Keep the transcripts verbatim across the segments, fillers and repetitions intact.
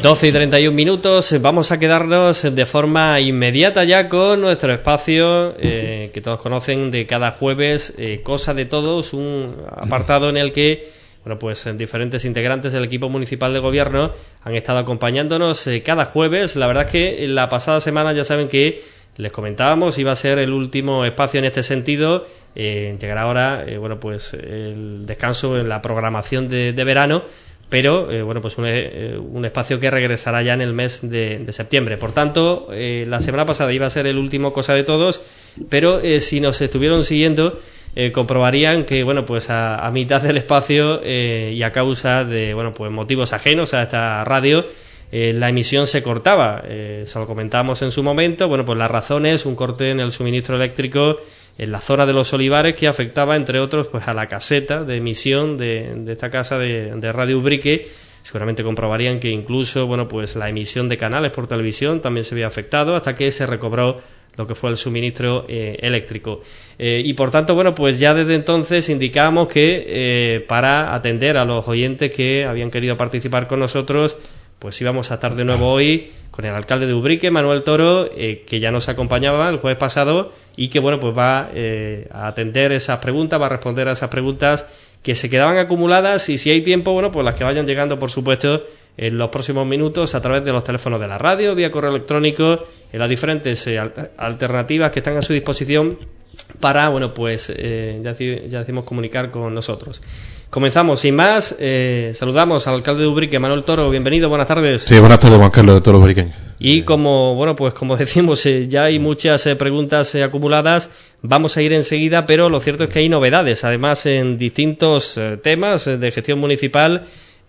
doce y treinta y un minutos, vamos a quedarnos de forma inmediata ya con nuestro espacio eh, que todos conocen de cada jueves, eh, Cosa de Todos, un apartado en el que bueno, pues diferentes integrantes del equipo municipal de gobierno han estado acompañándonos eh, cada jueves. La verdad es que la pasada semana ya saben que les comentábamos, iba a ser el último espacio en este sentido. Eh, llegará ahora eh, bueno, pues el descanso en la programación de, de verano, pero eh, bueno, pues un, eh, un espacio que regresará ya en el mes de, de septiembre. Por tanto, eh, la semana pasada iba a ser el último Cosa de Todos, pero eh, si nos estuvieron siguiendo eh, comprobarían que bueno, pues a, a mitad del espacio eh, y a causa de bueno, pues motivos ajenos a esta radio, eh, la emisión se cortaba. Eh, se lo comentábamos en su momento. Bueno, pues la razón es un corte en el suministro eléctrico en la zona de Los Olivares, que afectaba, entre otros, pues a la caseta de emisión de, de esta casa de, de Radio Ubrique. Seguramente comprobarían que incluso, bueno, pues la emisión de canales por televisión también se había afectado hasta que se recobró lo que fue el suministro eh, eléctrico. Eh, y por tanto, bueno, pues ya desde entonces indicábamos que eh, para atender a los oyentes que habían querido participar con nosotros, pues íbamos a estar de nuevo hoy con el alcalde de Ubrique, Manuel Toro, eh, que ya nos acompañaba el jueves pasado y que bueno, pues va eh, a atender esas preguntas, va a responder a esas preguntas que se quedaban acumuladas, y si hay tiempo, bueno, pues las que vayan llegando, por supuesto, en los próximos minutos a través de los teléfonos de la radio, vía correo electrónico, en las diferentes eh, alternativas que están a su disposición para, bueno, pues eh, ya, ya decimos comunicar con nosotros. Comenzamos, sin más, eh, saludamos al alcalde de Ubrique, Manuel Toro. Bienvenido, buenas tardes. Sí, buenas tardes, Juan Carlos, de todos los ubriqueños. Y como, bueno, pues como decimos, eh, ya hay muchas eh, preguntas eh, acumuladas, vamos a ir enseguida, pero lo cierto es que hay novedades, además en distintos eh, temas eh, de gestión municipal,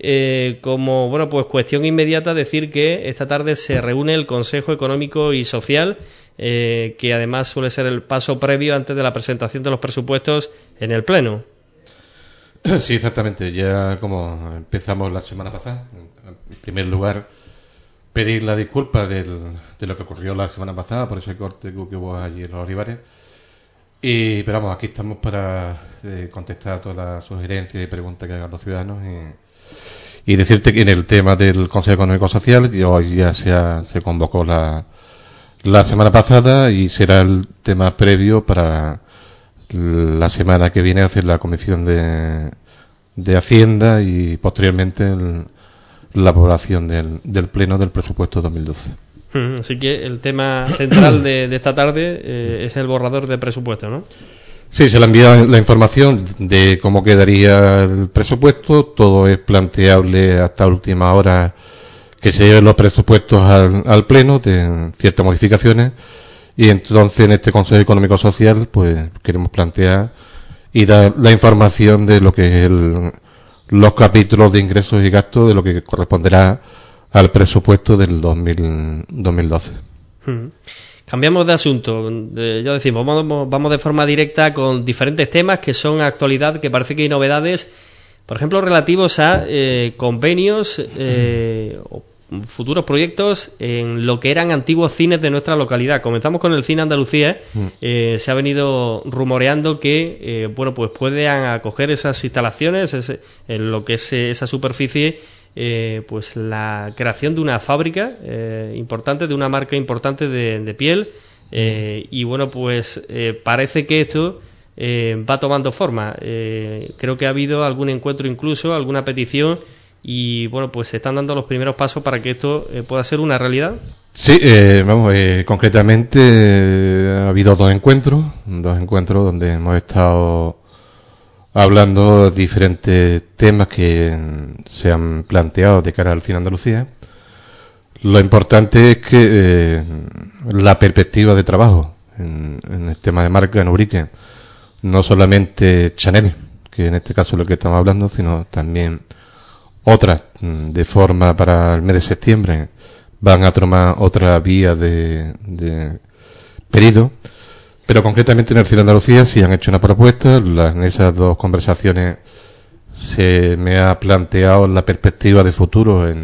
eh, como, bueno, pues cuestión inmediata decir que esta tarde se reúne el Consejo Económico y Social, eh, que además suele ser el paso previo antes de la presentación de los presupuestos en el Pleno. Sí, exactamente. Ya como empezamos la semana pasada, en primer lugar, pedir la disculpa del, de lo que ocurrió la semana pasada, por ese corte que hubo allí en Los Olivares. Y, pero vamos, aquí estamos para eh, contestar a todas las sugerencias y preguntas que hagan los ciudadanos. Y, y decirte que en el tema del Consejo Económico Social, hoy ya se, ha, se convocó la, la semana pasada y será el tema previo para la semana que viene hacer la comisión de, de Hacienda y posteriormente el, la aprobación del, del pleno del presupuesto dos mil doce. Así que el tema central de, de esta tarde eh, es el borrador de presupuesto, ¿no? Sí, se le ha enviado la información de cómo quedaría el presupuesto. Todo es planteable hasta última hora que se lleven los presupuestos al, al pleno, de ciertas modificaciones. Y entonces en este Consejo Económico Social pues queremos plantear y dar la información de lo que es el, los capítulos de ingresos y gastos de lo que corresponderá al presupuesto del dos mil doce. Hmm. Cambiamos de asunto. Eh, ya decimos, vamos, vamos de forma directa con diferentes temas que son actualidad, que parece que hay novedades, por ejemplo, relativos a eh, convenios eh, o futuros proyectos en lo que eran antiguos cines de nuestra localidad. Comenzamos con el Cine Andalucía. Mm. Eh, se ha venido rumoreando que eh, bueno, pues puedan acoger esas instalaciones, ese, en lo que es esa superficie, eh, pues la creación de una fábrica eh, importante, de una marca importante de, de piel. Eh, y bueno, pues eh, parece que esto eh, va tomando forma. Eh, creo que ha habido algún encuentro, incluso alguna petición. Y bueno, pues se están dando los primeros pasos para que esto eh, pueda ser una realidad. Sí, eh, vamos, eh, concretamente eh, ha habido dos encuentros, dos encuentros donde hemos estado hablando de diferentes temas que se han planteado de cara al Cine Andalucía. Lo importante es que eh, la perspectiva de trabajo en, en el tema de marca en Ubrique, no solamente Chanel, que en este caso es lo que estamos hablando, sino también otras, de forma para el mes de septiembre, van a tomar otra vía de, de pedido, pero concretamente en el Cine Andalucía sí han hecho una propuesta. La, en esas dos conversaciones se me ha planteado la perspectiva de futuro en,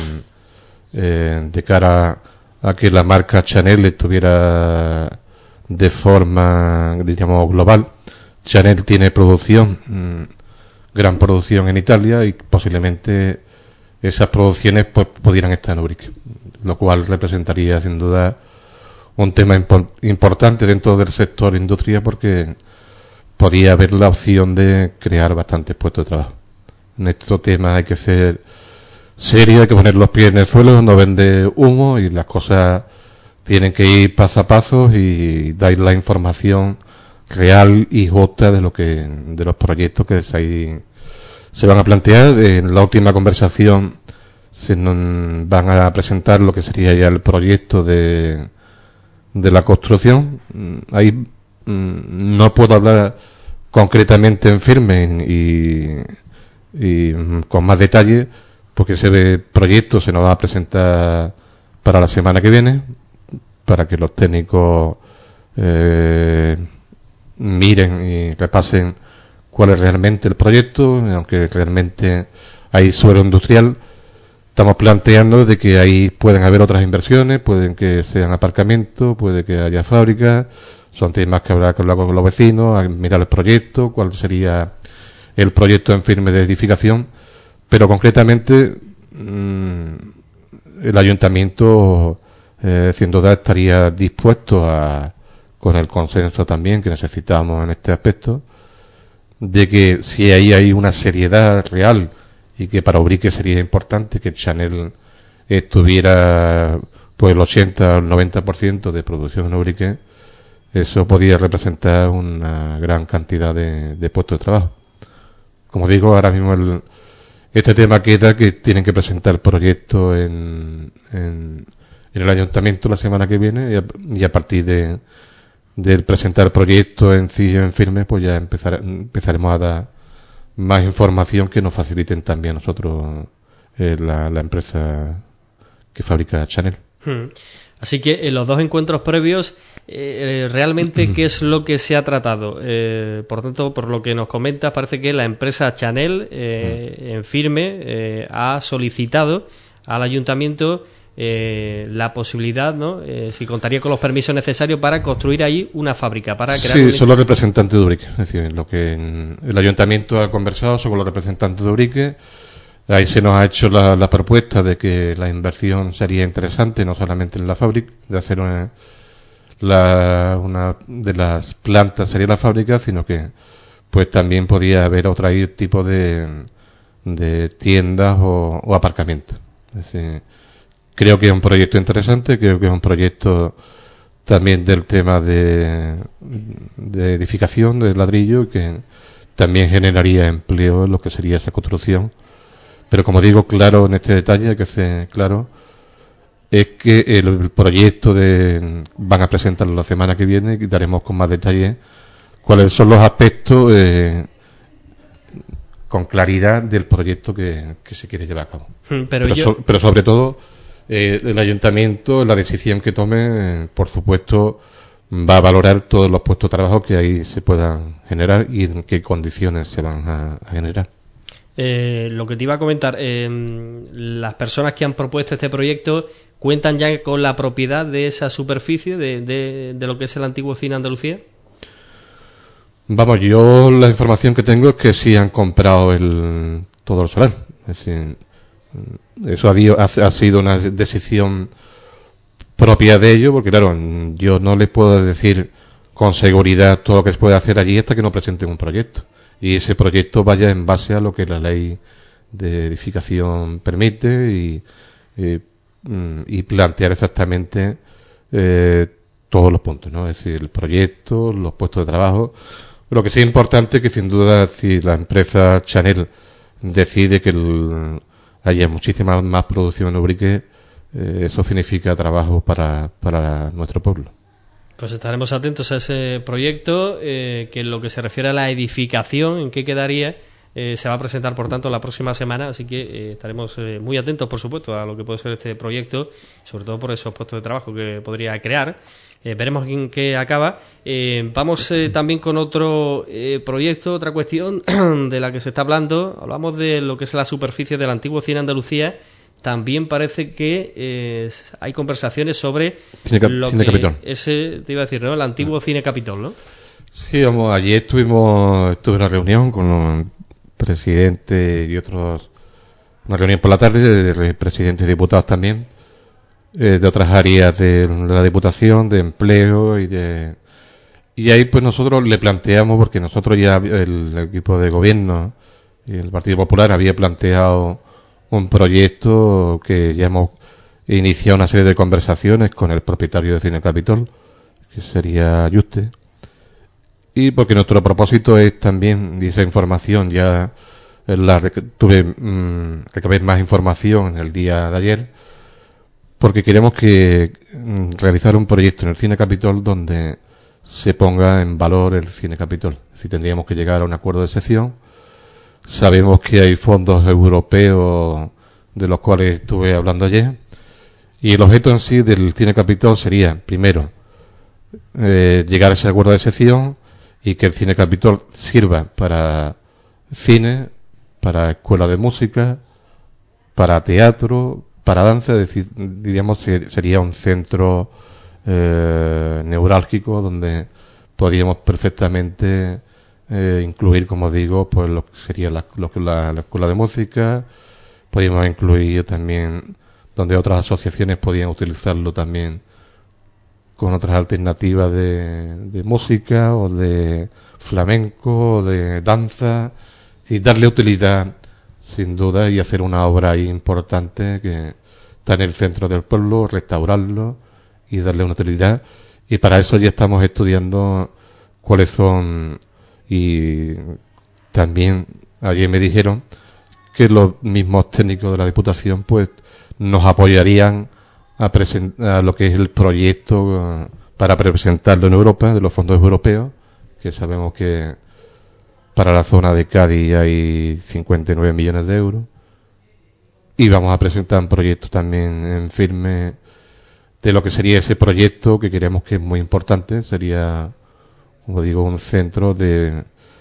eh, de cara a que la marca Chanel estuviera de forma, diríamos, global. Chanel tiene producción, mmm, gran producción en Italia y posiblemente esas producciones pues pudieran estar en Ubrique, lo cual representaría sin duda un tema impo- importante dentro del sector industria, porque podía haber la opción de crear bastantes puestos de trabajo. En este tema hay que ser serio, hay que poner los pies en el suelo, no vender humo, y las cosas tienen que ir paso a paso y dar la información real y justa de lo que de los proyectos que se, se van a plantear. En la última conversación se nos van a presentar lo que sería ya el proyecto de de la construcción. Ahí mmm, no puedo hablar concretamente en firme y, y con más detalle, porque ese proyecto se nos va a presentar para la semana que viene, para que los técnicos eh, miren y repasen cuál es realmente el proyecto. Aunque realmente hay suelo industrial, estamos planteando de que ahí pueden haber otras inversiones, pueden que sean aparcamientos, puede que haya fábricas. Son temas que habrá que hablar con los vecinos, mirar el proyecto, cuál sería el proyecto en firme de edificación. Pero concretamente mmm, el ayuntamiento eh, sin duda estaría dispuesto a, con el consenso también que necesitamos en este aspecto, de que si ahí hay una seriedad real, y que para Ubrique sería importante que Chanel estuviera pues el ochenta o el noventa por ciento de producción en Ubrique, eso podría representar una gran cantidad de, de puestos de trabajo. Como digo, ahora mismo el, este tema queda que tienen que presentar el proyecto en, en, en el ayuntamiento la semana que viene, y a, y a partir de, de presentar el proyecto en sí en firme, pues ya empezar, empezaremos a dar más información que nos faciliten también a nosotros eh, la, la empresa que fabrica Chanel. Hmm. Así que en los dos encuentros previos, eh, realmente, ¿qué es lo que se ha tratado? Eh, por tanto, por lo que nos comentas, parece que la empresa Chanel, eh, en firme, eh, ha solicitado al ayuntamiento eh, la posibilidad, ¿no? Eh, si contaría con los permisos necesarios para construir ahí una fábrica, para crear. Sí, un... son los representantes de Ubrique. Es decir, lo que el ayuntamiento ha conversado son con los representantes de Ubrique. Ahí se nos ha hecho la, la propuesta de que la inversión sería interesante, no solamente en la fábrica, de hacer una, la, una de las plantas sería la fábrica, sino que pues también podía haber otro tipo de, de tiendas o, o aparcamientos. Es decir, creo que es un proyecto interesante, creo que es un proyecto también del tema de, de edificación, de ladrillo, que también generaría empleo en lo que sería esa construcción. Pero como digo, claro, en este detalle hay que ser claro, es que el proyecto de van a presentarlo la semana que viene y daremos con más detalle cuáles son los aspectos eh, con claridad del proyecto que, que se quiere llevar a cabo. Pero, pero, yo... so, pero sobre todo, eh, el ayuntamiento, la decisión que tome, eh, por supuesto, va a valorar todos los puestos de trabajo que ahí se puedan generar y en qué condiciones se van a, a generar. Eh, lo que te iba a comentar, eh, las personas que han propuesto este proyecto cuentan ya con la propiedad de esa superficie, de, de, de lo que es el antiguo Cine Andalucía. Vamos, yo la información que tengo es que sí han comprado el todo el solar. Es decir, eso ha, dio, ha, ha sido una decisión propia de ellos, porque claro, yo no les puedo decir con seguridad todo lo que se puede hacer allí hasta que no presenten un proyecto. Y ese proyecto vaya en base a lo que la ley de edificación permite y, y, y plantear exactamente eh, todos los puntos, ¿no? Es decir, el proyecto, los puestos de trabajo. Lo que sí es importante es que sin duda si la empresa Chanel decide que el, haya muchísima más producción en Ubrique, eh, eso significa trabajo para, para nuestro pueblo. Pues estaremos atentos a ese proyecto, eh, que en lo que se refiere a la edificación, en qué quedaría, eh, se va a presentar, por tanto, la próxima semana, así que eh, estaremos eh, muy atentos, por supuesto, a lo que puede ser este proyecto, sobre todo por esos puestos de trabajo que podría crear. Eh, veremos en qué acaba. Eh, vamos eh, también con otro eh, proyecto, otra cuestión de la que se está hablando. Hablamos de lo que es la superficie del antiguo Cine Andalucía. También parece que eh, hay conversaciones sobre Cine, Cap- lo Cine que Capitol. ese, te iba a decir, ¿no? El antiguo Cine Capitol, ¿no? Sí, vamos, allí estuvimos, estuve en una reunión con el presidente y otros una reunión por la tarde de presidentes y diputados también, eh, de otras áreas de, de la Diputación, de empleo y de... Y ahí pues nosotros le planteamos, porque nosotros ya, el equipo de gobierno y el Partido Popular había planteado un proyecto que ya hemos iniciado una serie de conversaciones con el propietario de Cine Capitol, que sería Yuste, y porque nuestro propósito es también, y esa información ya la tuve, mmm, recabé más información en el día de ayer, porque queremos que mmm, realizar un proyecto en el Cine Capitol donde se ponga en valor el Cine Capitol. Si tendríamos que llegar a un acuerdo de sección. Sabemos que hay fondos europeos de los cuales estuve hablando ayer, y el objeto en sí del Cine Capitol sería, primero, eh, llegar a ese acuerdo de sección y que el Cine Capitol sirva para cine, para escuela de música, para teatro, para danza, es decir, diríamos sería un centro eh, neurálgico donde podríamos perfectamente eh, incluir, como digo, pues lo que sería la, lo que la, la escuela de música. Podríamos incluir también donde otras asociaciones podían utilizarlo también con otras alternativas de, de música o de flamenco o de danza, y darle utilidad sin duda y hacer una obra ahí importante que está en el centro del pueblo, restaurarlo y darle una utilidad. Y para eso ya estamos estudiando cuáles son, y también ayer me dijeron que los mismos técnicos de la Diputación pues nos apoyarían a presentar lo que es el proyecto uh, para presentarlo en Europa, de los fondos europeos, que sabemos que para la zona de Cádiz hay cincuenta y nueve millones de euros, y vamos a presentar un proyecto también en firme de lo que sería ese proyecto, que creemos que es muy importante. Sería, como digo, un centro de,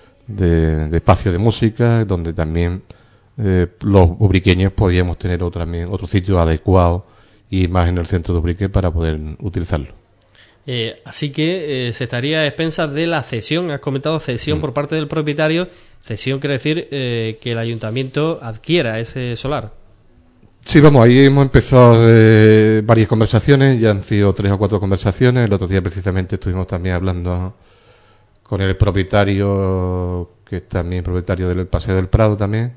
de, de espacio de música, donde también eh, los ubriqueños podíamos tener otro, también, otro sitio adecuado y más en el centro de Ubrique para poder utilizarlo. Eh, así que eh, se estaría a expensas de la cesión. Has comentado cesión mm. por parte del propietario. Cesión quiere decir eh, que el ayuntamiento adquiera ese solar. Sí, vamos, ahí hemos empezado eh, varias conversaciones, ya han sido tres o cuatro conversaciones. El otro día precisamente estuvimos también hablando con el propietario, que es también propietario del Paseo del Prado también,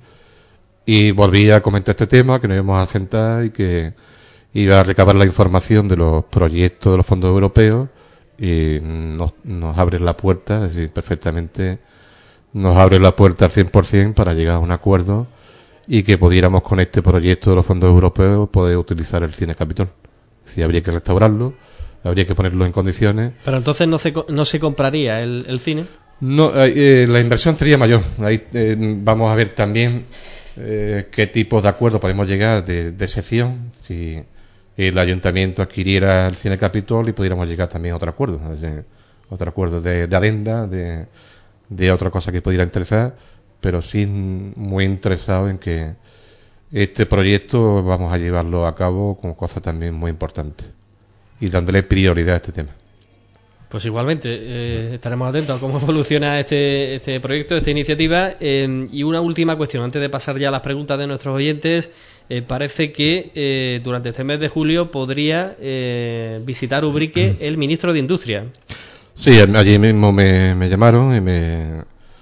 y volví a comentar este tema, que nos íbamos a sentar y que iba a recabar la información de los proyectos de los fondos europeos, y nos, nos abre la puerta, es decir, perfectamente nos abre la puerta al cien por ciento para llegar a un acuerdo y que pudiéramos con este proyecto de los fondos europeos poder utilizar el Cine Capitol. Si habría que restaurarlo, habría que ponerlo en condiciones. Pero entonces no se, no se compraría el, el cine. No, eh, la inversión sería mayor. Ahí eh, vamos a ver también eh, qué tipo de acuerdo podemos llegar de, de sección, si el ayuntamiento adquiriera el Cine Capitol y pudiéramos llegar también a otro acuerdo, es decir, otro acuerdo de, de adenda, de, de otra cosa que pudiera interesar, pero sí muy interesado en que este proyecto vamos a llevarlo a cabo como cosa también muy importante y dándole prioridad a este tema. Pues igualmente, eh, estaremos atentos a cómo evoluciona este, este proyecto, esta iniciativa. Eh, y una última cuestión, antes de pasar ya a las preguntas de nuestros oyentes. Eh, parece que eh, durante este mes de julio podría eh, visitar Ubrique el ministro de Industria. Sí, allí mismo me, me llamaron y me,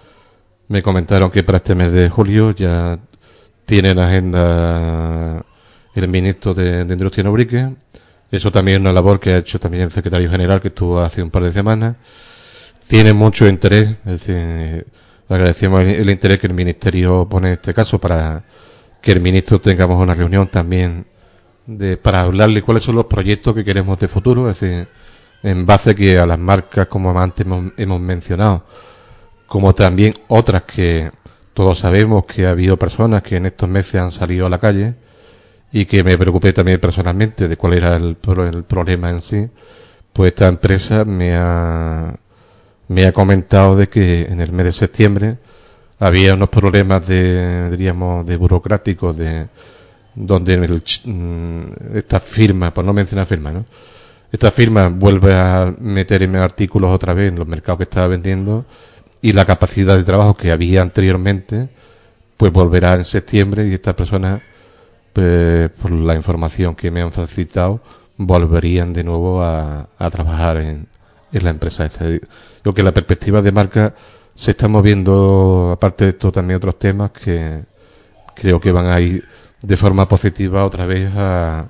me comentaron que para este mes de julio ya tiene en agenda el ministro de, de Industria en Ubrique. Eso también es una labor que ha hecho también el secretario general, que estuvo hace un par de semanas. Tiene mucho interés, es decir, agradecemos el, el interés que el ministerio pone en este caso para que el ministro tengamos una reunión también de, para hablarle cuáles son los proyectos que queremos de futuro, es decir, en base que a las marcas como antes hemos, hemos mencionado, como también otras que todos sabemos que ha habido personas que en estos meses han salido a la calle, y que me preocupé también personalmente de cuál era el, el problema en sí. Pues esta empresa me ha, me ha comentado de que en el mes de septiembre había unos problemas de, diríamos, de burocráticos, de, donde el, esta firma, por no mencionar firma, ¿no? Esta firma vuelve a meter en artículos otra vez en los mercados que estaba vendiendo, y la capacidad de trabajo que había anteriormente, pues volverá en septiembre, y esta persona pues, por la información que me han facilitado, volverían de nuevo a, a trabajar en, en la empresa esta. Creo que la perspectiva de marca se está moviendo, aparte de esto, también otros temas que creo que van a ir de forma positiva otra vez a,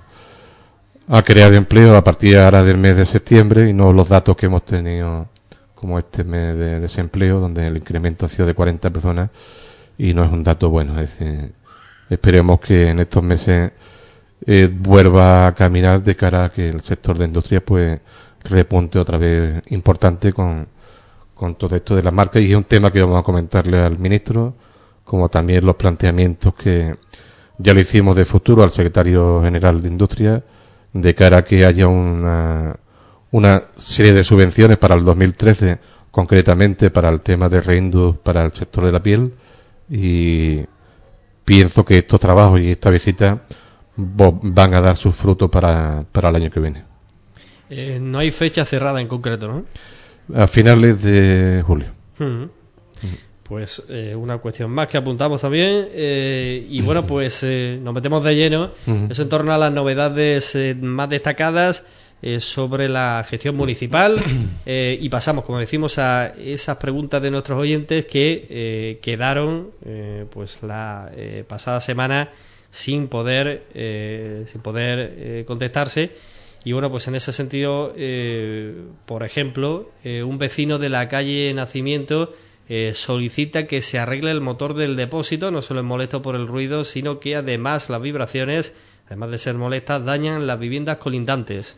a crear empleo a partir ahora del mes de septiembre, y no los datos que hemos tenido como este mes de desempleo, donde el incremento ha sido de cuarenta personas y no es un dato bueno. Es decir, esperemos que en estos meses eh, vuelva a caminar de cara a que el sector de industria pues repunte otra vez importante con, con todo esto de la marca, y es un tema que vamos a comentarle al ministro, como también los planteamientos que ya lo hicimos de futuro al secretario general de Industria, de cara a que haya una, una serie de subvenciones para el dos mil trece, concretamente para el tema de Reindus para el sector de la piel, y pienso que estos trabajos y esta visita van a dar sus frutos para, para el año que viene. Eh, no hay fecha cerrada en concreto, ¿no? A finales de julio. Uh-huh. Pues eh, una cuestión más que apuntamos también, eh, y bueno, pues eh, nos metemos de lleno, uh-huh. eso en torno a las novedades eh, más destacadas eh, sobre la gestión municipal, eh, y pasamos, como decimos, a esas preguntas de nuestros oyentes que eh, quedaron eh, pues la eh, pasada semana sin poder eh, sin poder eh, contestarse. Y bueno, pues en ese sentido, eh, por ejemplo, eh, un vecino de la calle Nacimiento eh, solicita que se arregle el motor del depósito. No solo es molesto por el ruido, sino que además las vibraciones, además de ser molestas, dañan las viviendas colindantes.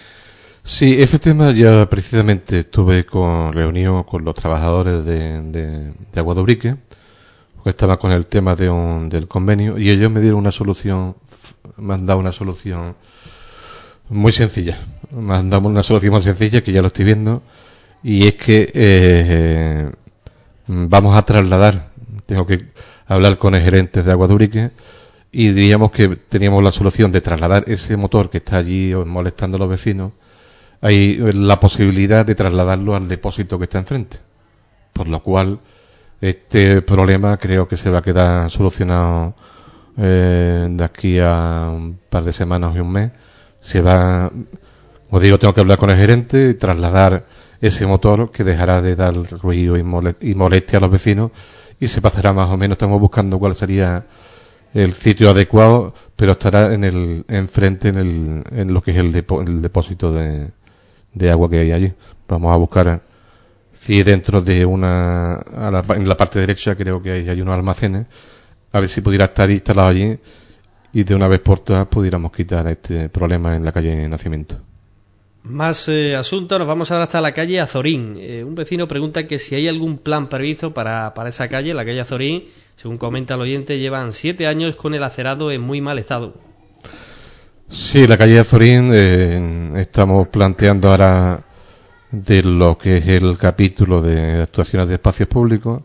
Sí, ese tema ya precisamente estuve con reunión con los trabajadores de, de, de Agua de Ubrique, porque estaba con el tema de un, del convenio, y ellos me dieron una solución, me han dado una solución muy sencilla. Me han dado una solución muy sencilla que ya lo estoy viendo, y es que eh, vamos a trasladar, tengo que hablar con el gerente de Agua de Ubrique, y diríamos que teníamos la solución de trasladar ese motor que está allí molestando a los vecinos. Hay la posibilidad de trasladarlo al depósito que está enfrente, por lo cual este problema creo que se va a quedar solucionado eh, de aquí a un par de semanas y un mes. Se va, como digo, tengo que hablar con el gerente y trasladar ese motor que dejará de dar ruido y molestia a los vecinos, y se pasará más o menos, estamos buscando cuál sería el sitio adecuado, pero estará en el enfrente en el en lo que es el, depo, el depósito de, de agua que hay allí. Vamos a buscar si dentro de una a la, en la parte derecha creo que hay, hay unos almacenes, a ver si pudiera estar instalado allí, y de una vez por todas pudiéramos quitar este problema en la calle Nacimiento. Más eh, asuntos, nos vamos ahora hasta la calle Azorín. Eh, un vecino pregunta que si hay algún plan previsto para, para esa calle, la calle Azorín. Según comenta el oyente, llevan siete años con el acerado en muy mal estado. Sí, la calle Azorín, eh, estamos planteando ahora de lo que es el capítulo de actuaciones de espacios públicos.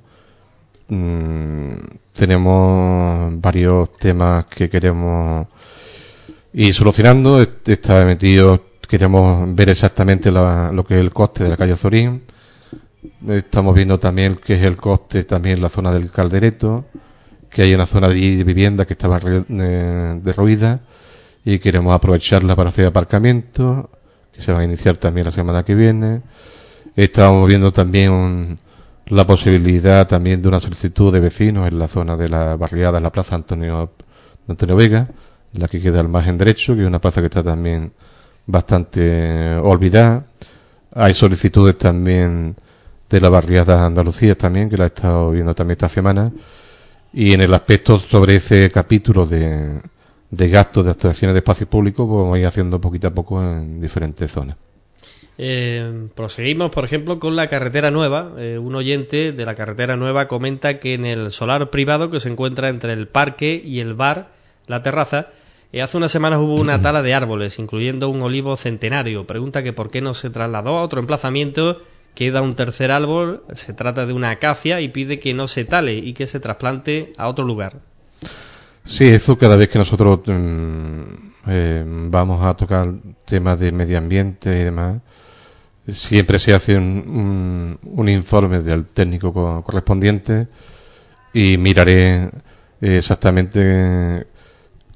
Mm, tenemos varios temas que queremos ir solucionando. Está metido, queremos ver exactamente la, lo que es el coste de la calle Azorín. Estamos viendo también qué es el coste también en la zona del Caldereto, que hay una zona de vivienda que estaba eh, derruida, y queremos aprovecharla para hacer aparcamiento, que se va a iniciar también la semana que viene. Estamos viendo también un, la posibilidad también de una solicitud de vecinos en la zona de la barriada, en la plaza Antonio, Antonio Vega, la que queda al margen derecho, que es una plaza que está también bastante olvidada. Hay solicitudes también de la barriada Andalucía también, que la he estado viendo también esta semana, y en el aspecto sobre ese capítulo de, de gastos de actuaciones de espacios públicos, pues vamos a ir haciendo poquito a poco en diferentes zonas. Eh, proseguimos, por ejemplo, con la carretera nueva. Eh, un oyente de la carretera nueva comenta que en el solar privado que se encuentra entre el parque y el bar, la terraza, eh, hace unas semanas hubo una tala de árboles, incluyendo un olivo centenario. Pregunta que por qué no se trasladó a otro emplazamiento. Queda un tercer árbol, se trata de una acacia, y pide que no se tale y que se trasplante a otro lugar. Sí, eso cada vez que nosotros mmm, eh, vamos a tocar temas de medio ambiente y demás, siempre se hace un, un, un informe del técnico co- correspondiente, y miraré exactamente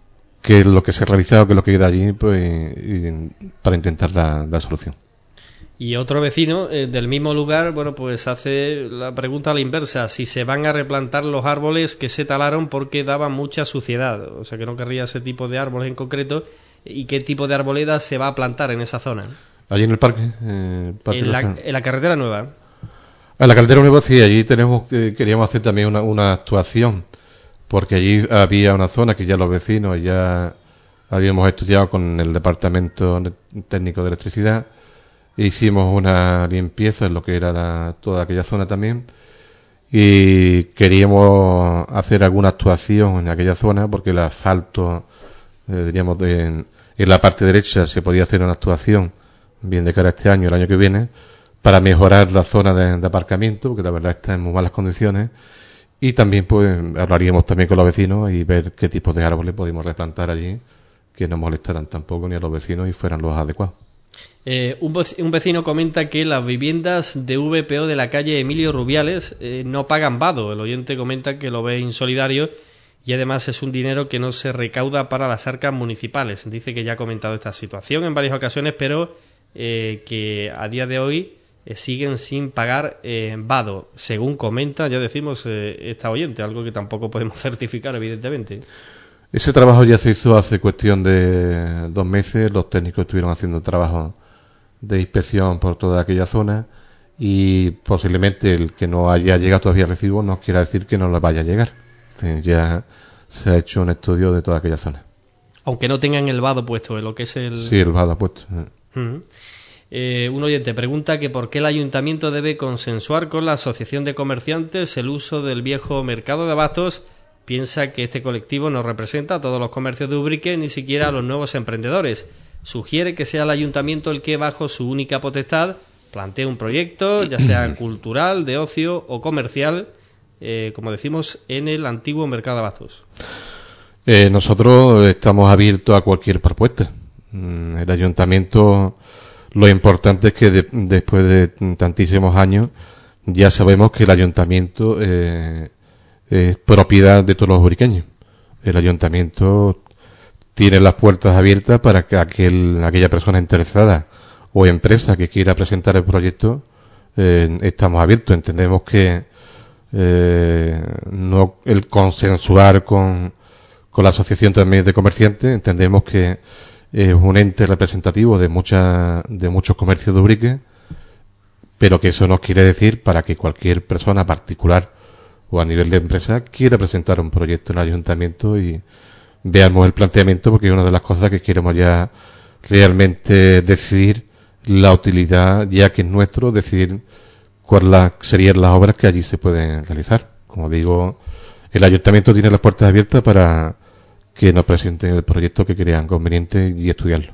qué es lo que se ha realizado, qué es lo que queda allí, pues, y, y para intentar dar la solución. Y otro vecino eh, del mismo lugar, bueno, pues hace la pregunta a la inversa, si se van a replantar los árboles que se talaron porque daban mucha suciedad, o sea que no querría ese tipo de árboles en concreto, y qué tipo de arboleda se va a plantar en esa zona. Allí en el parque. Eh, parque en, la, la... en la carretera nueva. En la carretera nueva, sí, allí tenemos, eh, queríamos hacer también una, una actuación, porque allí había una zona que ya los vecinos ya habíamos estudiado con el Departamento Técnico de Electricidad. Hicimos una limpieza en lo que era la, toda aquella zona también, y queríamos hacer alguna actuación en aquella zona porque el asfalto, eh, diríamos, de, en, en la parte derecha se podía hacer una actuación bien de cara a este año, el año que viene, para mejorar la zona de, de aparcamiento, porque la verdad está en muy malas condiciones, y también pues hablaríamos también con los vecinos y ver qué tipo de árboles podemos replantar allí que no molestaran tampoco ni a los vecinos y fueran los adecuados. Eh, un vecino comenta que las viviendas de V P O de la calle Emilio Rubiales eh, no pagan vado. El oyente comenta que lo ve insolidario y además es un dinero que no se recauda para las arcas municipales. Dice que ya ha comentado esta situación en varias ocasiones, pero eh, que a día de hoy eh, siguen sin pagar eh, vado, según comenta, ya decimos, eh, esta oyente, algo que tampoco podemos certificar, evidentemente. Ese trabajo ya se hizo hace cuestión de dos meses. Los técnicos estuvieron haciendo trabajo de inspección por toda aquella zona y posiblemente el que no haya llegado todavía recibo no quiera decir que no le vaya a llegar. Ya se ha hecho un estudio de toda aquella zona. Aunque no tengan el vado puesto, en lo que es el... Sí, el vado puesto. Uh-huh. Eh, un oyente pregunta que por qué el ayuntamiento debe consensuar con la asociación de comerciantes el uso del viejo mercado de abastos. Piensa que este colectivo no representa a todos los comercios de Ubrique, ni siquiera a los nuevos emprendedores. Sugiere que sea el ayuntamiento el que, bajo su única potestad, plantee un proyecto, ya sea cultural, de ocio o comercial, eh, como decimos, en el antiguo mercado de abastos. Eh, nosotros estamos abiertos a cualquier propuesta. El ayuntamiento, lo importante es que de, después de tantísimos años ya sabemos que el ayuntamiento eh, es propiedad de todos los ubriqueños. El ayuntamiento tiene las puertas abiertas para que aquel, aquella persona interesada o empresa que quiera presentar el proyecto, eh, estamos abiertos. Entendemos que eh, no el consensuar con, con la asociación también de comerciantes, entendemos que es un ente representativo de muchas de muchos comercios de Ubrique, pero que eso no quiere decir para que cualquier persona particular o a nivel de empresa quiera presentar un proyecto en el ayuntamiento y veamos el planteamiento, porque es una de las cosas que queremos ya realmente decidir la utilidad, ya que es nuestro, decidir cuáles serían las obras que allí se pueden realizar. Como digo, el ayuntamiento tiene las puertas abiertas para que nos presenten el proyecto que crean conveniente y estudiarlo.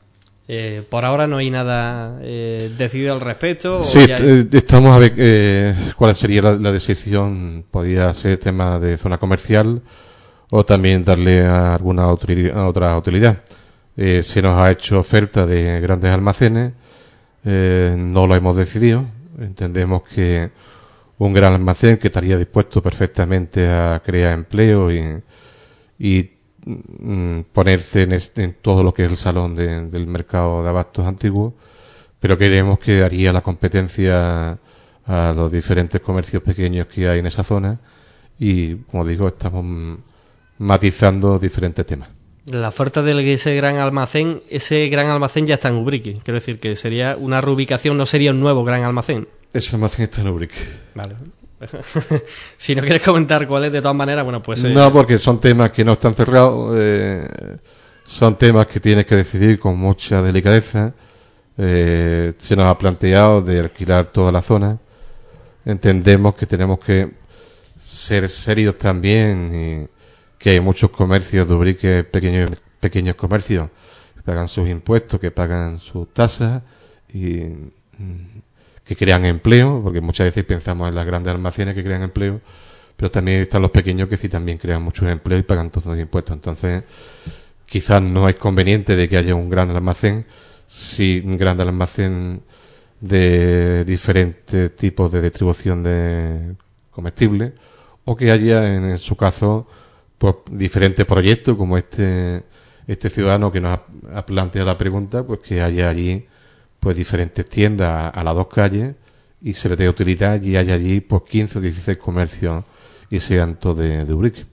Eh, por ahora no hay nada eh, decidido al respecto. Sí, ya hay... estamos a ver eh, cuál sería la, la decisión. Podría ser tema de zona comercial o también darle a alguna utilidad, a otra utilidad. Eh, se nos ha hecho oferta de grandes almacenes, eh, no lo hemos decidido. Entendemos que un gran almacén que estaría dispuesto perfectamente a crear empleo y, y mm, ponerse en, este, en todo lo que es el salón de, del mercado de abastos antiguo, pero creemos que daría la competencia a los diferentes comercios pequeños que hay en esa zona y, como digo, estamos matizando diferentes temas. La oferta de ese gran almacén, ese gran almacén ya está en Ubrique. Quiero decir que sería una reubicación, no sería un nuevo gran almacén. Ese almacén está en Ubrique. Vale. Si no quieres comentar cuál es, de todas maneras, bueno, pues... Eh... No, porque son temas que no están cerrados, eh, son temas que tienes que decidir con mucha delicadeza. Eh, se nos ha planteado de alquilar toda la zona. Entendemos que tenemos que ser serios también y que hay muchos comercios de Ubrique, pequeños, pequeños comercios, que pagan sus impuestos, que pagan sus tasas y que crean empleo, porque muchas veces pensamos en las grandes almacenes que crean empleo, pero también están los pequeños que sí también crean muchos empleos y pagan todos los impuestos. Entonces, quizás no es conveniente de que haya un gran almacén, sí un gran almacén de diferentes tipos de distribución de comestibles, o que haya en su caso pues diferentes proyectos como este este ciudadano que nos ha, ha planteado la pregunta, pues que haya allí pues diferentes tiendas a, a las dos calles y se le dé utilidad y haya allí pues quince o dieciséis comercios y sean todos de, de Ubrique.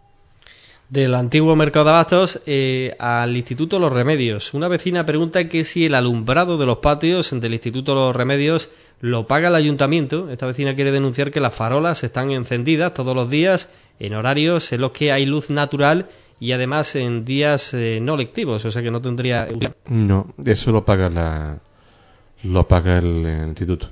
Del antiguo mercado de abastos eh, al Instituto Los Remedios. Una vecina pregunta que si el alumbrado de los patios del Instituto Los Remedios lo paga el ayuntamiento. Esta vecina quiere denunciar que las farolas están encendidas todos los días en horarios en los que hay luz natural y además en días eh, no lectivos, o sea que no tendría... No, eso lo paga la lo paga el, el instituto.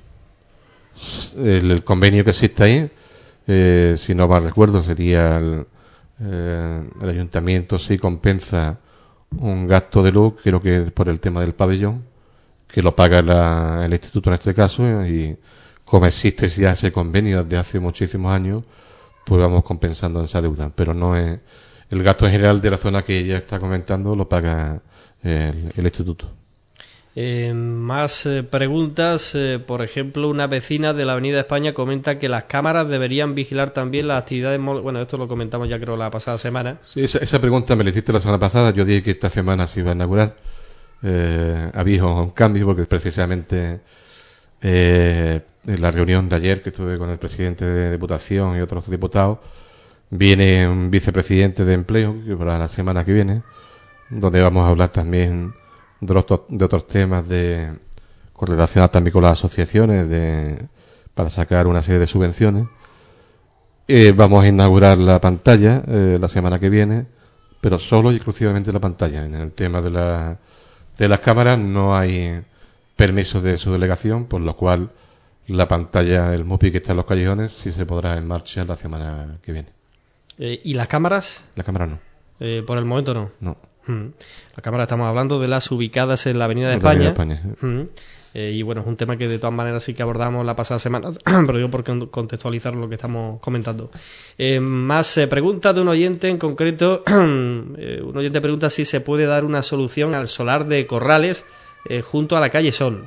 El, el convenio que existe ahí, eh, si no mal recuerdo, sería el, eh, el ayuntamiento sí compensa un gasto de luz, creo que por el tema del pabellón, que lo paga la, el instituto en este caso, y como existe ya ese convenio desde hace muchísimos años, pues vamos compensando esa deuda, pero no es el gasto en general de la zona que ella está comentando, lo paga el, el instituto. Eh, más eh, preguntas, eh, por ejemplo, una vecina de la Avenida España comenta que las cámaras deberían vigilar también las actividades, bueno, esto lo comentamos ya creo la pasada semana. Sí, esa, esa pregunta me la hiciste la semana pasada, yo dije que esta semana se iba a inaugurar, eh, había un cambio porque precisamente eh, en la reunión de ayer que estuve con el presidente de Diputación y otros diputados, viene un vicepresidente de Empleo que para la semana que viene, donde vamos a hablar también de, los to- de otros temas de correlacionados también con las asociaciones de para sacar una serie de subvenciones. Eh, vamos a inaugurar la pantalla eh, la semana que viene, pero solo y exclusivamente la pantalla. En el tema de, la, de las cámaras no hay permiso de su delegación, por lo cual la pantalla, el MUPI que está en los callejones, sí se podrá en marcha la semana que viene. Eh, ¿Y las cámaras? La cámara no. Eh, por el momento no. No. Hmm. Las cámaras estamos hablando de las ubicadas en la Avenida de En la España. Avenida de España. Hmm. Eh, y bueno, es un tema que de todas maneras sí que abordamos la pasada semana, pero digo por con- contextualizar lo que estamos comentando. Eh, más eh, preguntas de un oyente en concreto. eh, un oyente pregunta si se puede dar una solución al solar de Corrales eh, junto a la calle Sol.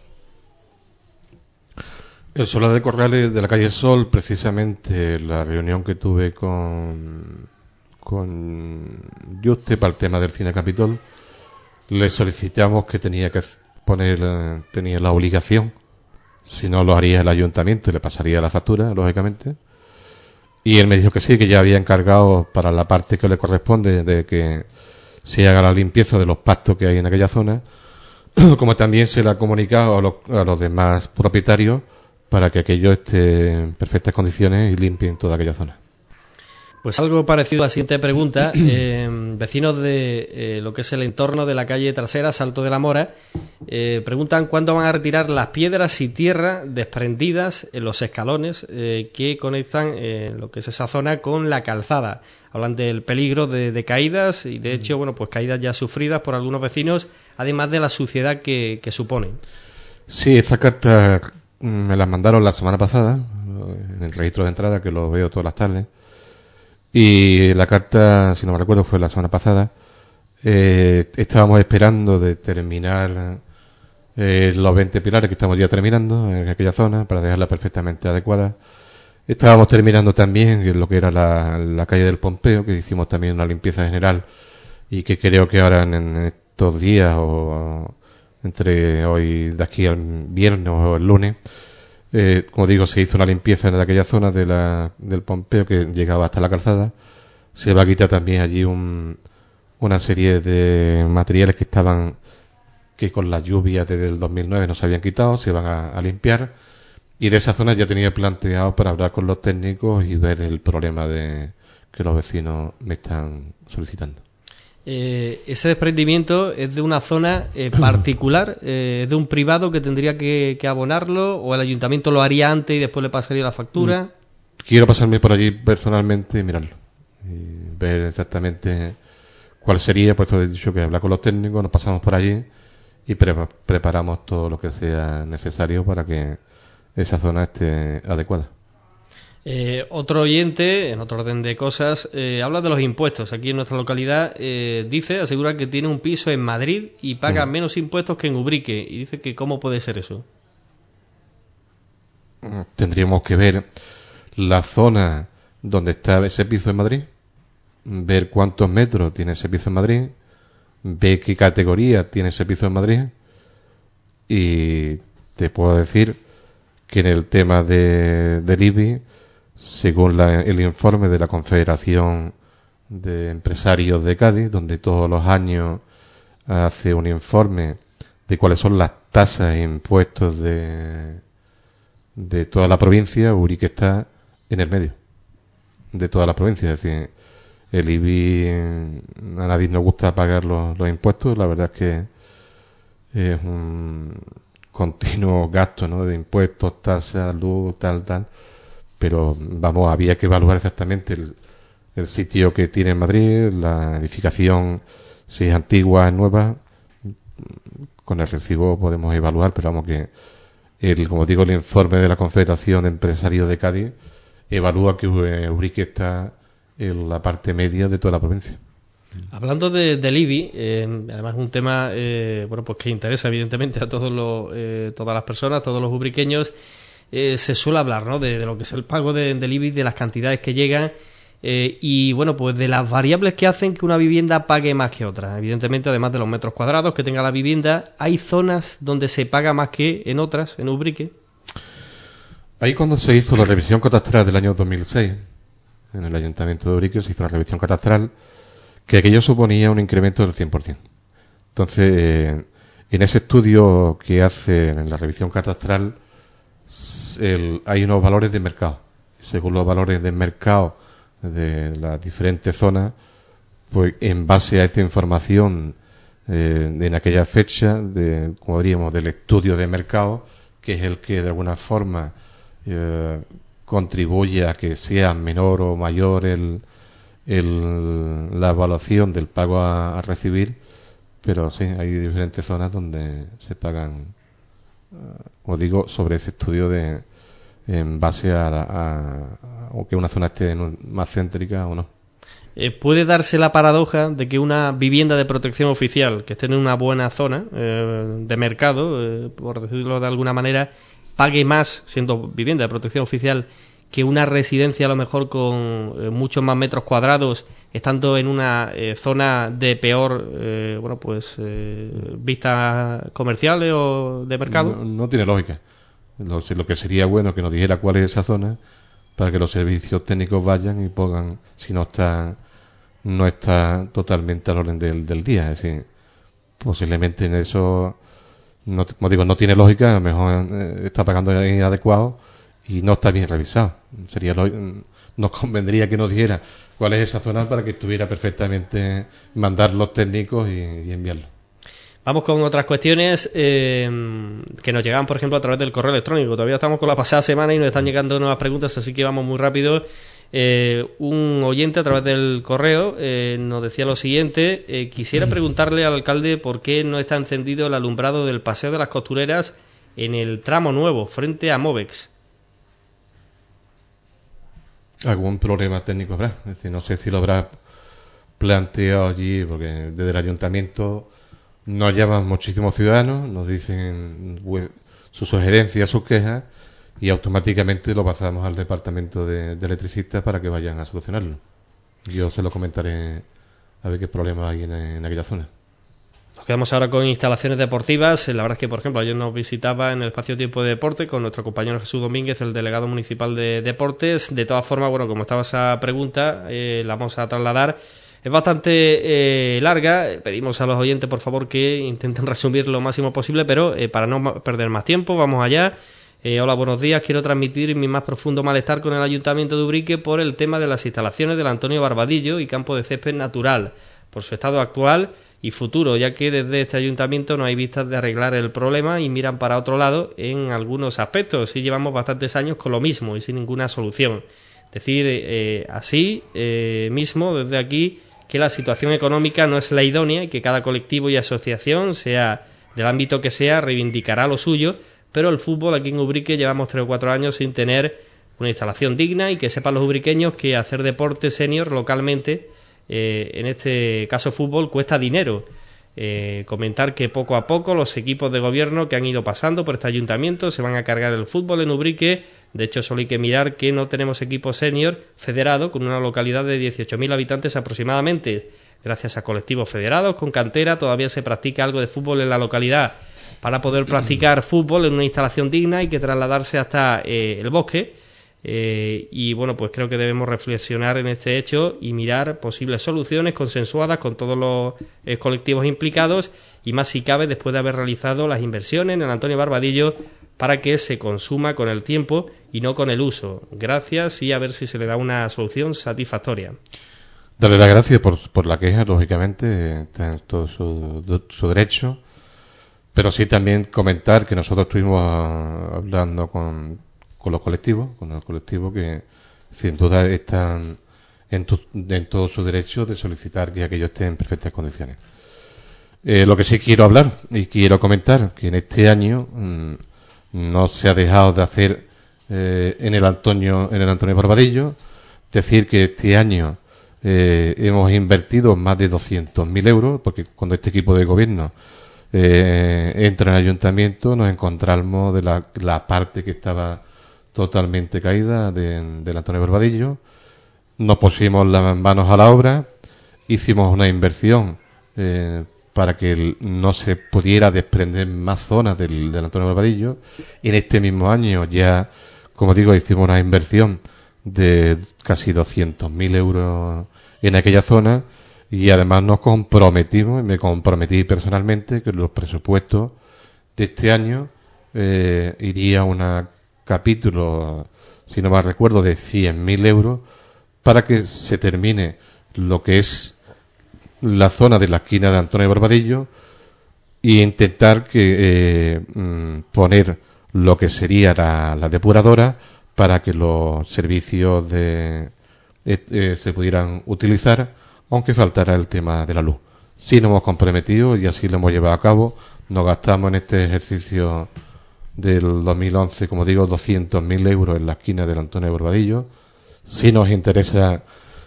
El solar de Corrales de la calle Sol, precisamente la reunión que tuve con con Juste para el tema del Cine Capitol, le solicitamos que tenía que poner, eh, tenía la obligación, si no lo haría el ayuntamiento y le pasaría la factura, lógicamente. Y él me dijo que sí, que ya había encargado para la parte que le corresponde de que se haga la limpieza de los pastos que hay en aquella zona, como también se le ha comunicado a los, a los demás propietarios para que aquello esté en perfectas condiciones y limpien toda aquella zona. Pues algo parecido a la siguiente pregunta. Eh, vecinos de eh, lo que es el entorno de la calle trasera, Salto de la Mora, eh, preguntan cuándo van a retirar las piedras y tierra desprendidas en los escalones eh, que conectan eh, lo que es esa zona con la calzada. Hablan del peligro de, de caídas y de hecho, bueno, pues caídas ya sufridas por algunos vecinos, además de la suciedad que, que supone. Sí, esa carta me la mandaron la semana pasada, en el registro de entrada, que lo veo todas las tardes. Y la carta, si no me recuerdo, fue la semana pasada. Eh, estábamos esperando de terminar eh, los veinte pilares que estamos ya terminando en aquella zona para dejarla perfectamente adecuada. Estábamos terminando también en lo que era la, la calle del Pompeo, que hicimos también una limpieza general y que creo que ahora en, en estos días o entre hoy, de aquí al viernes o el lunes, Eh, como digo, se hizo una limpieza en aquella zona de la, del Pompeo que llegaba hasta la calzada. Se va a quitar también allí un, una serie de materiales que estaban, que con las lluvias desde el dos mil nueve no se habían quitado, se van a, a limpiar. Y de esa zona ya tenía planteado para hablar con los técnicos y ver el problema de que los vecinos me están solicitando. Eh, ese desprendimiento es de una zona eh, particular, eh, es de un privado que tendría que, que abonarlo, o el ayuntamiento lo haría antes y después le pasaría la factura. Quiero pasarme por allí personalmente y mirarlo y ver exactamente cuál sería. Por eso he dicho que hablar con los técnicos, nos pasamos por allí y pre- preparamos todo lo que sea necesario para que esa zona esté adecuada. Eh, otro oyente, en otro orden de cosas, eh, habla de los impuestos. Aquí en nuestra localidad eh, dice, asegura que tiene un piso en Madrid y paga Mm. menos impuestos que en Ubrique. Y dice que cómo puede ser eso. Tendríamos que ver la zona donde está ese piso en Madrid, ver cuántos metros tiene ese piso en Madrid, ve qué categoría tiene ese piso en Madrid y te puedo decir que en el tema de, del I B I, según la, el informe de la Confederación de Empresarios de Cádiz, donde todos los años hace un informe de cuáles son las tasas e impuestos de, de toda la provincia, Ubrique está en el medio de toda la provincia. Es decir, el I B I, a nadie nos gusta pagar los, los impuestos, la verdad es que es un continuo gasto, ¿no?, de impuestos, tasas, luz, tal, tal, pero vamos, había que evaluar exactamente el, el sitio que tiene en Madrid, la edificación, si es antigua, es nueva. Con el recibo podemos evaluar, pero vamos que el, como digo, el informe de la Confederación de Empresarios de Cádiz evalúa que Ubrique está en la parte media de toda la provincia. Hablando de, del I B I, eh, además es un tema eh, bueno, pues que interesa evidentemente a todos los, eh, todas las personas, todos los ubriqueños. Eh, se suele hablar, ¿no?, de, de lo que es el pago de, del I B I, de las cantidades que llegan eh, y bueno, pues de las variables que hacen que una vivienda pague más que otra. Evidentemente, además de los metros cuadrados que tenga la vivienda, hay zonas donde se paga más que en otras, en Ubrique. Ahí cuando se hizo la revisión catastral del año dos mil seis, en el Ayuntamiento de Ubrique se hizo la revisión catastral, que aquello suponía un incremento del cien por ciento. Entonces, eh, en ese estudio que hace en la revisión catastral, el, hay unos valores de mercado. Según los valores de mercado de las diferentes zonas, pues en base a esta información eh, en aquella fecha, de, como diríamos, del estudio de mercado, que es el que de alguna forma eh, contribuye a que sea menor o mayor el, el, la evaluación del pago a, a recibir, pero sí, hay diferentes zonas donde se pagan, como digo, sobre ese estudio de en base a, a, a o que una zona esté más céntrica o no. Eh, ¿Puede darse la paradoja de que una vivienda de protección oficial que esté en una buena zona eh, de mercado, eh, por decirlo de alguna manera, pague más, siendo vivienda de protección oficial, que una residencia a lo mejor con eh, muchos más metros cuadrados, estando en una eh, zona de peor, eh, bueno, pues eh, vistas comerciales o de mercado? No, no tiene lógica. Lo, lo que sería bueno que nos dijera cuál es esa zona para que los servicios técnicos vayan y pongan si no está no está totalmente al orden del, del día. Es decir, posiblemente en eso, no, como digo, no tiene lógica, a lo mejor eh, está pagando inadecuado y no está bien revisado. Sería lo, nos convendría que nos dijera cuál es esa zona para que estuviera perfectamente, mandar los técnicos y, y enviarlo. Vamos con otras cuestiones eh, que nos llegan, por ejemplo, a través del correo electrónico. Todavía estamos con la pasada semana y nos están llegando nuevas preguntas, así que vamos muy rápido. Eh, un oyente a través del correo eh, nos decía lo siguiente: eh, quisiera preguntarle al alcalde por qué no está encendido el alumbrado del Paseo de las Costureras en el tramo nuevo, frente a Movex. Algún problema técnico habrá, es decir, no sé si lo habrá planteado allí, porque desde el ayuntamiento nos llaman muchísimos ciudadanos, nos dicen sus sugerencias, sus quejas, y automáticamente lo pasamos al departamento de, de electricistas para que vayan a solucionarlo. Yo se lo comentaré a ver qué problemas hay en, en aquella zona. Nos quedamos ahora con instalaciones deportivas. La verdad es que, por ejemplo, ayer nos visitaba en el espacio-tiempo de deporte con nuestro compañero Jesús Domínguez, el delegado municipal de deportes. De todas formas, bueno, como estaba esa pregunta, eh, la vamos a trasladar. Es bastante eh, larga. Pedimos a los oyentes, por favor, que intenten resumir lo máximo posible, pero eh, para no perder más tiempo, vamos allá. Eh, hola, buenos días. Quiero transmitir mi más profundo malestar con el Ayuntamiento de Ubrique por el tema de las instalaciones del Antonio Barbadillo y campo de césped natural, por su estado actual y futuro, ya que desde este ayuntamiento no hay vistas de arreglar el problema y miran para otro lado en algunos aspectos. Y llevamos bastantes años con lo mismo y sin ninguna solución. Decir eh, así eh, mismo desde aquí que la situación económica no es la idónea y que cada colectivo y asociación, sea del ámbito que sea, reivindicará lo suyo, pero el fútbol aquí en Ubrique llevamos tres o cuatro años sin tener una instalación digna y que sepan los ubriqueños que hacer deporte senior localmente, eh, en este caso fútbol, cuesta dinero. Eh, comentar que poco a poco los equipos de gobierno que han ido pasando por este ayuntamiento se van a cargar el fútbol en Ubrique. De hecho, solo hay que mirar que no tenemos equipo senior federado con una localidad de dieciocho mil habitantes aproximadamente. gracias a colectivos federados con cantera, todavía se practica algo de fútbol en la localidad. Para poder practicar fútbol en una instalación digna hay que trasladarse hasta eh, el bosque eh, y bueno, pues creo que debemos reflexionar en este hecho y mirar posibles soluciones consensuadas con todos los eh, colectivos implicados y más si cabe después de haber realizado las inversiones en el Antonio Barbadillo para que se consuma con el tiempo y no con el uso. Gracias y a ver si se le da una solución satisfactoria. Darle las gracias por, por la queja, lógicamente, está en todo su, su derecho. Pero sí también comentar que nosotros estuvimos hablando con, con los colectivos, con los colectivos que sin duda están en, tu, en todo su derecho de solicitar que aquello esté en perfectas condiciones. Eh, lo que sí quiero hablar y quiero comentar que en este año mmm, no se ha dejado de hacer eh, en el Antonio, en el Antonio Barbadillo, decir que este año eh, hemos invertido más de doscientos mil euros, porque cuando este equipo de gobierno Eh, entra en el ayuntamiento nos encontramos de la, la parte que estaba totalmente caída de, del Antonio Barbadillo, nos pusimos las manos a la obra, hicimos una inversión eh, para que el, no se pudiera desprender más zonas del, del Antonio Barbadillo. En este mismo año ya, como digo, hicimos una inversión de casi doscientos mil euros en aquella zona. Y además nos comprometimos, y me comprometí personalmente, que los presupuestos de este año eh, iría a un capítulo, si no mal recuerdo, de cien mil euros para que se termine lo que es la zona de la esquina de Antonio Barbadillo e intentar que eh, poner lo que sería la, la depuradora para que los servicios de eh, eh, se pudieran utilizar, aunque faltará el tema de la luz. Sí nos hemos comprometido y así lo hemos llevado a cabo. Nos gastamos en este ejercicio del dos mil once, como digo, doscientos mil euros en la esquina del Antonio Barbadillo. Si nos interesa,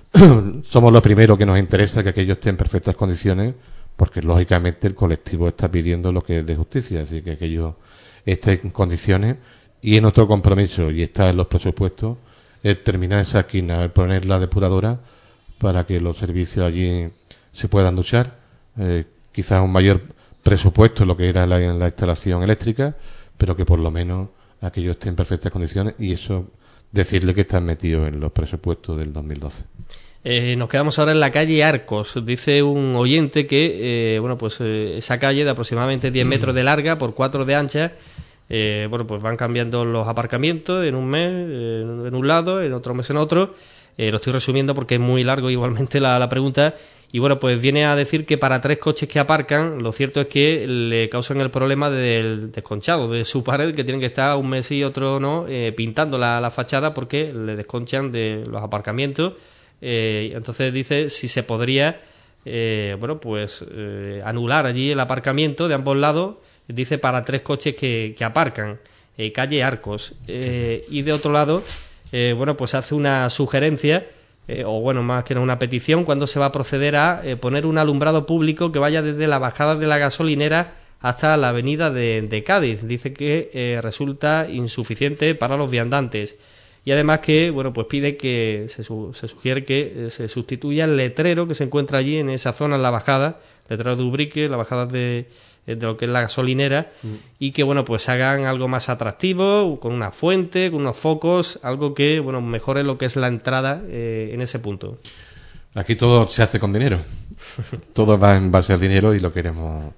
somos los primeros que nos interesa que aquello esté en perfectas condiciones, porque lógicamente el colectivo está pidiendo lo que es de justicia, así que aquello esté en condiciones. Y en nuestro compromiso, y está en los presupuestos, es terminar esa esquina, el poner la depuradora para que los servicios allí se puedan duchar, eh, quizás un mayor presupuesto en lo que era la, la instalación eléctrica, pero que por lo menos aquello esté en perfectas condiciones, y eso decirle que están metidos en los presupuestos del dos mil doce. Eh, nos quedamos ahora en la calle Arcos. Dice un oyente que eh, bueno, pues eh, esa calle de aproximadamente diez metros de larga por cuatro de ancha, eh, bueno, pues van cambiando los aparcamientos en un mes eh, en un lado, en otro mes en otro. Eh, lo estoy resumiendo porque es muy largo igualmente la, la pregunta. Y bueno, pues viene a decir que para tres coches que aparcan, lo cierto es que le causan el problema del desconchado de su pared, que tienen que estar un mes y otro no, eh, pintando la, la fachada porque le desconchan de los aparcamientos. Eh, entonces dice si se podría, eh, bueno, pues eh, anular allí el aparcamiento de ambos lados, dice para tres coches que, que aparcan, eh, calle Arcos. Eh, y de otro lado, eh, bueno, pues hace una sugerencia, Eh, o bueno, más que una petición, cuando se va a proceder a eh, poner un alumbrado público que vaya desde la bajada de la gasolinera hasta la avenida de, de Cádiz. Dice que eh, resulta insuficiente para los viandantes. Y además que, bueno, pues pide que se, su, se sugiere que eh, se sustituya el letrero que se encuentra allí en esa zona, en la bajada, letrero de Ubrique, la bajada de, de lo que es la gasolinera, mm. y que, bueno, pues hagan algo más atractivo, con una fuente, con unos focos, algo que, bueno, mejore lo que es la entrada eh, en ese punto. Aquí todo se hace con dinero. Todo va en base al dinero y lo queremos.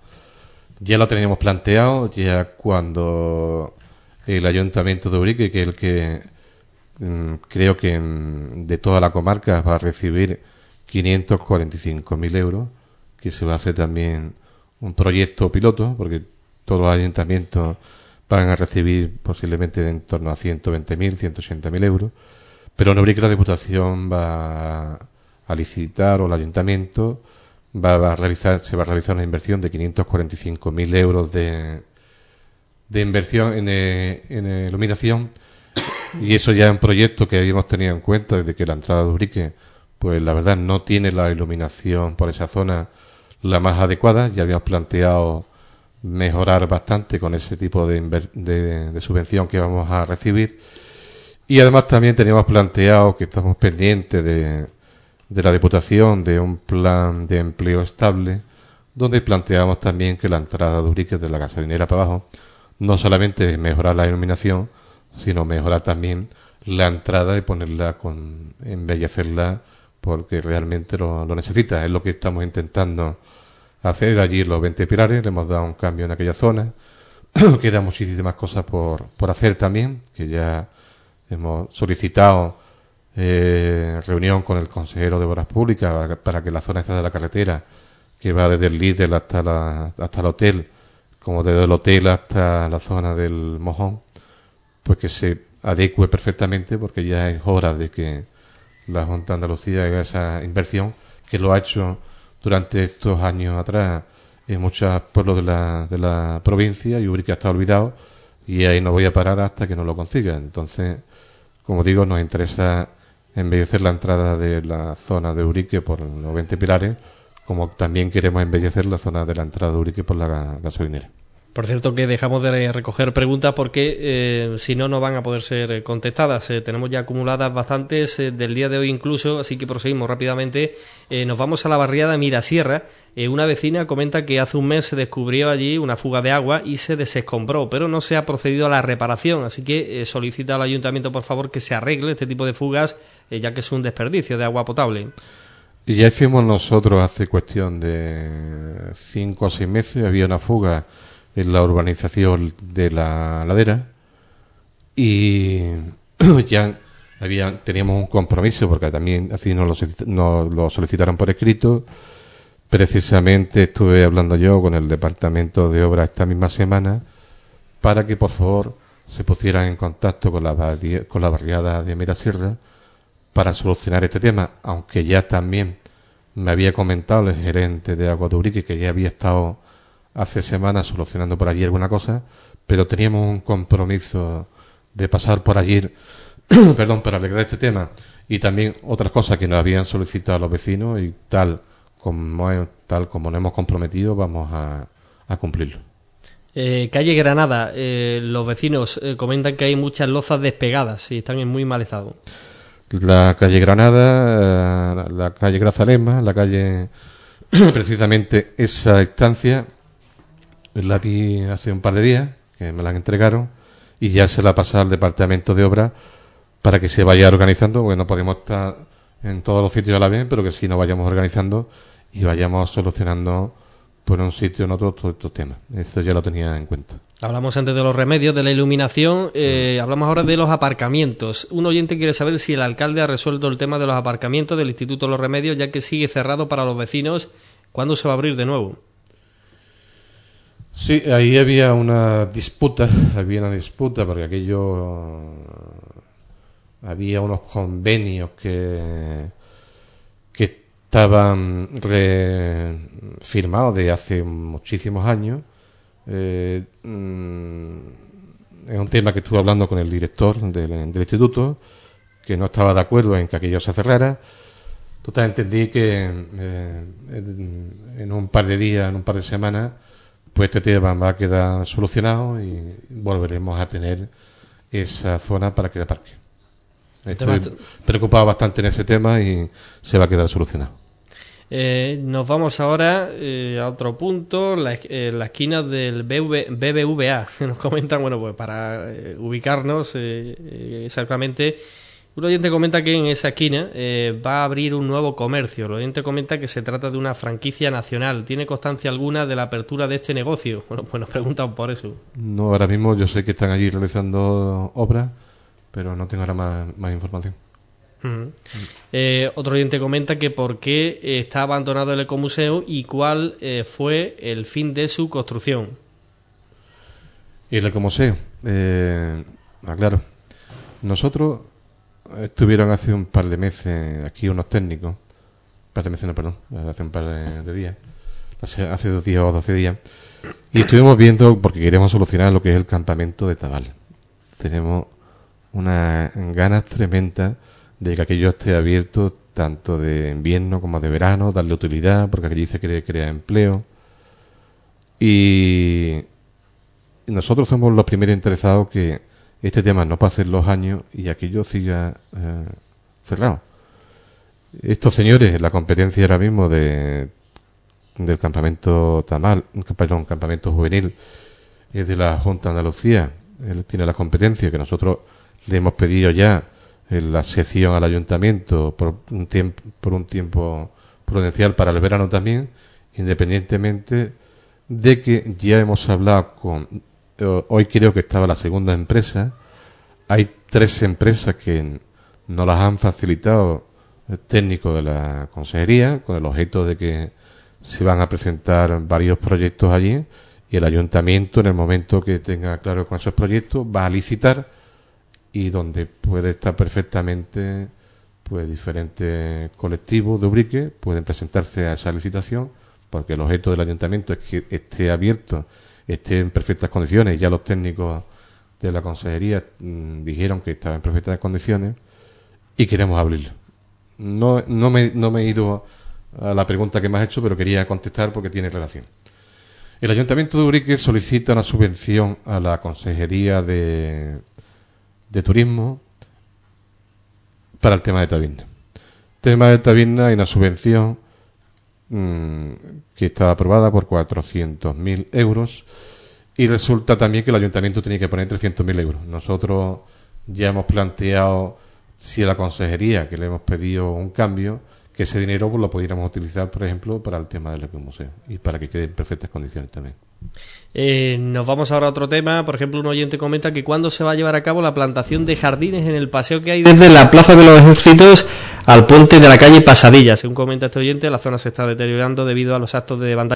Ya lo teníamos planteado, ya cuando el Ayuntamiento de Ubrique, que es el que mm, creo que mm, de toda la comarca va a recibir quinientos cuarenta y cinco mil euros, que se va a hacer también un proyecto piloto, porque todos los ayuntamientos van a recibir posiblemente en torno a ciento veinte mil, ciento ochenta mil euros, pero en Ubrique la Diputación va a licitar, o el ayuntamiento va a realizar, se va a realizar una inversión de quinientos cuarenta y cinco mil euros de, de inversión en, en iluminación, y eso ya es un proyecto que habíamos tenido en cuenta desde que la entrada de Ubrique, pues la verdad no tiene la iluminación por esa zona la más adecuada. Ya habíamos planteado mejorar bastante con ese tipo de, inver- de, de subvención que vamos a recibir, y además también teníamos planteado que estamos pendientes de, de la Diputación de un plan de empleo estable, donde planteamos también que la entrada de Urique de la gasolinera para abajo no solamente mejorar la iluminación, sino mejorar también la entrada y ponerla con, embellecerla, porque realmente lo, lo necesita. Es lo que estamos intentando hacer allí los veinte pilares. Le hemos dado un cambio en aquella zona. Quedan muchísimas cosas por, por hacer también, que ya hemos solicitado eh, reunión con el consejero de Obras Públicas para, para que la zona esta de la carretera, que va desde el Lidl hasta la, hasta el hotel, como desde el hotel hasta la zona del Mojón, pues que se adecue perfectamente, porque ya es hora de que la Junta de Andalucía haga esa inversión, que lo ha hecho durante estos años atrás en muchos pueblos de la, de la provincia, y Urique está olvidado, y ahí no voy a parar hasta que no lo consiga. Entonces, como digo, nos interesa embellecer la entrada de la zona de Urique por los veinte pilares, como también queremos embellecer la zona de la entrada de Urique por la gasolinera. Por cierto, que dejamos de recoger preguntas porque eh, si no, no van a poder ser contestadas. Eh, tenemos ya acumuladas bastantes eh, del día de hoy incluso, así que proseguimos rápidamente. Eh, nos vamos a la barriada Mirasierra. Eh, una vecina comenta que hace un mes se descubrió allí una fuga de agua y se desescombró, pero no se ha procedido a la reparación, así que eh, solicita al ayuntamiento, por favor, que se arregle este tipo de fugas, eh, ya que es un desperdicio de agua potable. Y ya hicimos nosotros hace cuestión de cinco o seis meses, había una fuga en la urbanización de la ladera, y ya había, teníamos un compromiso, porque también así nos lo, nos lo solicitaron por escrito. Precisamente estuve hablando yo con el departamento de obras esta misma semana para que por favor se pusieran en contacto con la, con la barriada de Mirasierra para solucionar este tema, aunque ya también me había comentado el gerente de Agua de Urique que ya había estado hace semanas solucionando por allí alguna cosa, pero teníamos un compromiso de pasar por allí perdón, para arreglar este tema, y también otras cosas que nos habían solicitado los vecinos, y tal como tal como nos hemos comprometido vamos a, a cumplirlo. Eh, calle Granada, eh, los vecinos eh, comentan que hay muchas lozas despegadas y están en muy mal estado. La calle Granada, la calle Grazalema, la calle precisamente esa estancia la vi hace un par de días, que me la entregaron, y ya se la pasa al departamento de obras para que se vaya organizando, porque no podemos estar en todos los sitios a la vez, pero que sí nos vayamos organizando y vayamos solucionando por un sitio o en otro todos estos temas. Eso ya lo tenía en cuenta. Hablamos antes de los remedios, de la iluminación, eh, hablamos ahora de los aparcamientos. Un oyente quiere saber si el alcalde ha resuelto el tema de los aparcamientos del Instituto de los Remedios, ya que sigue cerrado para los vecinos. ¿Cuándo se va a abrir de nuevo? Sí, ahí había una disputa, había una disputa porque aquello, había unos convenios que, que estaban re, firmados de hace muchísimos años. Eh, mm, es un tema que estuve hablando con el director del, del instituto, que no estaba de acuerdo en que aquello se cerrara. Total, entendí que eh, en un par de días, en un par de semanas, pues este tema va a quedar solucionado y volveremos a tener esa zona para que haya parque. Estoy preocupado bastante en ese tema y se va a quedar solucionado. Eh, nos vamos ahora eh, a otro punto, la, eh, la esquina del B B V A. Nos comentan, bueno, pues para eh, ubicarnos eh, eh, exactamente, un oyente comenta que en esa esquina eh, va a abrir un nuevo comercio. El oyente comenta que se trata de una franquicia nacional. ¿Tiene constancia alguna de la apertura de este negocio? Bueno, pues nos preguntan por eso. No, ahora mismo yo sé que están allí realizando obras, pero no tengo ahora más, más información. Uh-huh. Eh, otro oyente comenta que por qué está abandonado el ecomuseo y cuál eh, fue el fin de su construcción. El ecomuseo, eh, aclaro, nosotros estuvieron hace un par de meses aquí unos técnicos, un par de meses no, perdón, hace un par de, de días, hace, hace dos días o doce días, y estuvimos viendo, porque queremos solucionar lo que es el campamento de Tabal. Tenemos unas ganas tremendas de que aquello esté abierto tanto de invierno como de verano, darle utilidad, porque aquí se quiere crear empleo. Y nosotros somos los primeros interesados que este tema no pase los años y aquello siga eh, cerrado. Estos señores, la competencia ahora mismo de del campamento Tamal, perdón, campamento juvenil, es de la Junta de Andalucía. Él tiene la competencia que nosotros le hemos pedido ya en la sección al ayuntamiento por un tiempo, por un tiempo prudencial para el verano también, independientemente de que ya hemos hablado con, hoy creo que estaba la segunda empresa, hay tres empresas que nos las han facilitado técnicos de la consejería con el objeto de que se van a presentar varios proyectos allí y el ayuntamiento, en el momento que tenga claro con esos proyectos, va a licitar, y donde puede estar perfectamente pues diferentes colectivos de Ubrique pueden presentarse a esa licitación, porque el objeto del ayuntamiento es que esté abierto, esté en perfectas condiciones. Ya los técnicos de la consejería mmm, dijeron que estaba en perfectas condiciones y queremos abrirlo. No, no, me, no me he ido a la pregunta que me has hecho, pero quería contestar porque tiene relación. El Ayuntamiento de Ubrique solicita una subvención a la Consejería de, de Turismo para el tema de taberna. Tema de taberna, hay una subvención mmm, que está aprobada por cuatrocientos mil euros, y resulta también que el Ayuntamiento tiene que poner trescientos mil euros. Nosotros ya hemos planteado, si a la Consejería, que le hemos pedido un cambio, que ese dinero pues, lo pudiéramos utilizar, por ejemplo, para el tema del ecomuseo y para que quede en perfectas condiciones también. Eh, nos vamos ahora a otro tema. Por ejemplo, un oyente comenta que cuándo se va a llevar a cabo la plantación de jardines en el paseo que hay desde la Plaza de los Ejércitos al puente de la calle Pasadilla. Según comenta este oyente, la zona se está deteriorando debido a los actos de vandalismo